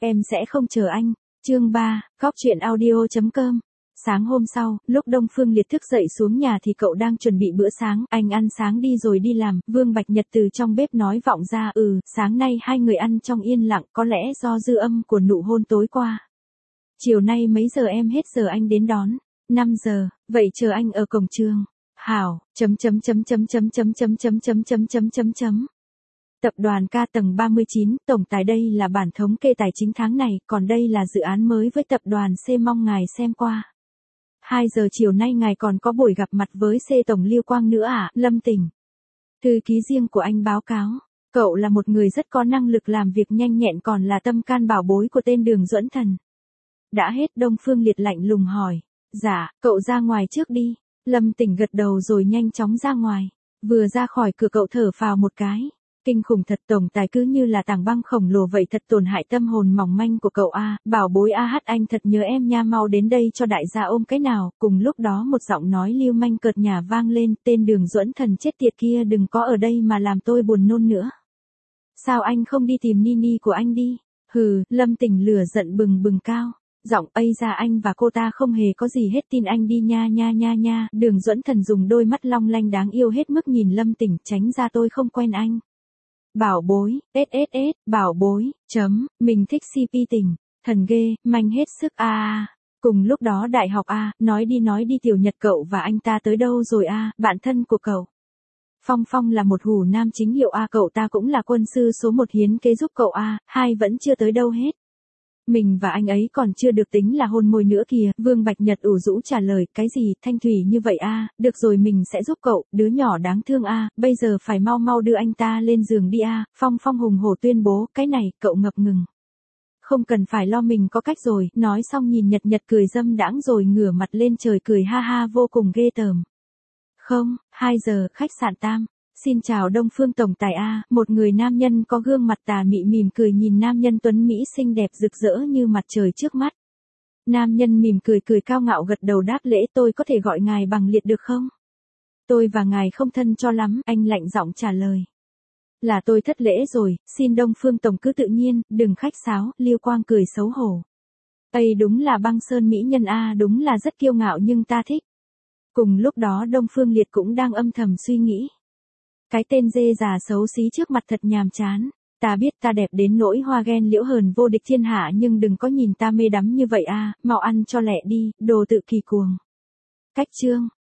Em sẽ không chờ anh. Chương 3, Góc truyện audio.com. Sáng hôm sau, lúc Đông Phương Liệt thức dậy xuống nhà thì cậu đang chuẩn bị bữa sáng, anh ăn sáng đi rồi đi làm, Vương Bạch Nhật từ trong bếp nói vọng ra, sáng nay hai người ăn trong yên lặng, có lẽ do dư âm của nụ hôn tối qua. Chiều nay mấy giờ em hết giờ anh đến đón? 5 giờ, vậy chờ anh ở cổng trường. Hảo, Tập đoàn K tầng 39, tổng tài đây là bản thống kê tài chính tháng này, còn đây là dự án mới với tập đoàn C, mong ngài xem qua. 2 giờ chiều nay ngài còn có buổi gặp mặt với C tổng Liêu Quang nữa à? Lâm Tình. Thư ký riêng của anh báo cáo, cậu là một người rất có năng lực làm việc nhanh nhẹn, còn là tâm can bảo bối của tên Đường Duẫn Thần. Đã hết? Đông Phương Liệt lạnh lùng hỏi. Dạ, cậu ra ngoài trước đi. Lâm Tình gật đầu rồi nhanh chóng ra ngoài. Vừa ra khỏi cửa cậu thở phào một cái. Kinh khủng thật, tổng tài cứ như là tảng băng khổng lồ vậy, thật tổn hại tâm hồn mỏng manh của cậu a. Bảo bối anh thật nhớ em nha, mau đến đây cho đại gia ôm cái nào. Cùng lúc đó một giọng nói lưu manh cợt nhả vang lên, tên Đường Duẫn Thần chết tiệt kia đừng có ở đây mà làm tôi buồn nôn nữa. Sao anh không đi tìm Nini của anh đi? Hừ, Lâm Tình lửa giận bừng bừng cao. Giọng ây ra, anh và cô ta không hề có gì hết, tin anh đi nha. Đường Duẫn Thần dùng đôi mắt long lanh đáng yêu hết mức nhìn Lâm Tình, tránh ra, tôi không quen anh. Bảo bối, bảo bối, mình thích CP tình, thần ghê, manh hết sức a. Cùng lúc đó đại học a, nói đi Tiểu Nhật cậu và anh ta tới đâu rồi a? Bạn thân của cậu. Phong là một hủ nam chính hiệu a, cậu ta cũng là quân sư số 1 hiến kế giúp cậu a, hai vẫn chưa tới đâu hết. Mình và anh ấy còn chưa được tính là hôn môi nữa kìa. Vương Bạch Nhật ủ rũ trả lời, cái gì, thanh thủy như vậy a, được rồi mình sẽ giúp cậu, đứa nhỏ đáng thương a, bây giờ phải mau đưa anh ta lên giường đi a. Phong hùng hổ tuyên bố, cái này, cậu ngập ngừng. Không cần phải lo, mình có cách rồi, nói xong nhìn Nhật cười dâm đãng rồi ngửa mặt lên trời cười ha ha vô cùng ghê tởm. 2 giờ, khách sạn Tam. Xin chào Đông Phương tổng tài a. Một người nam nhân có gương mặt tà mị mỉm cười nhìn nam nhân tuấn mỹ xinh đẹp rực rỡ như mặt trời trước mắt. Nam nhân mỉm cười cao ngạo gật đầu đáp lễ, tôi có thể gọi ngài bằng Liệt được không? Tôi và ngài không thân cho lắm, anh lạnh giọng trả lời. Là tôi thất lễ rồi, xin Đông Phương tổng cứ tự nhiên, đừng khách sáo. Liêu Quang cười xấu hổ. Ây, đúng là băng sơn mỹ nhân a, đúng là rất kiêu ngạo nhưng ta thích. Cùng lúc đó Đông Phương Liệt cũng đang âm thầm suy nghĩ. Cái tên dê già xấu xí trước mặt thật nhàm chán. Ta biết ta đẹp đến nỗi hoa ghen liễu hờn vô địch thiên hạ, nhưng đừng có nhìn ta mê đắm như vậy a, mau ăn cho lẹ đi, đồ tự kỳ cuồng. Cách chương